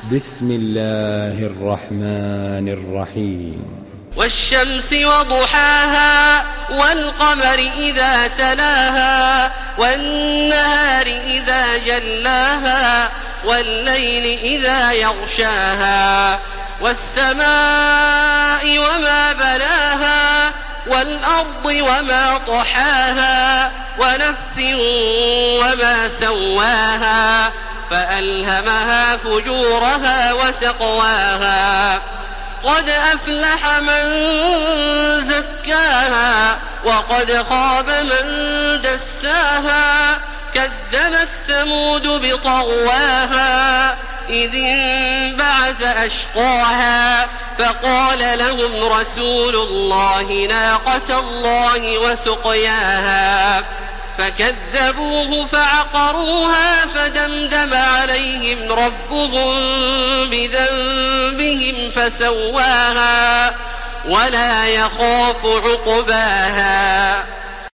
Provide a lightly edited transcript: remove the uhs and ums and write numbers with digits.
بسم الله الرحمن الرحيم. والشمس وضحاها والقمر إذا تلاها والنهار إذا جلاها والليل إذا يغشاها والسماء وما بناها والأرض وما طحاها ونفس وما سواها فألهمها فجورها وتقواها قد أفلح من زكاها وقد خاب من دساها كذبت ثمود بطغواها إذ انبعث أشقاها فقال لهم رسول الله ناقة الله وسقياها فكذبوه فعقروها فدمدم عليهم ربهم بذنبهم فسواها ولا يخاف عقباها.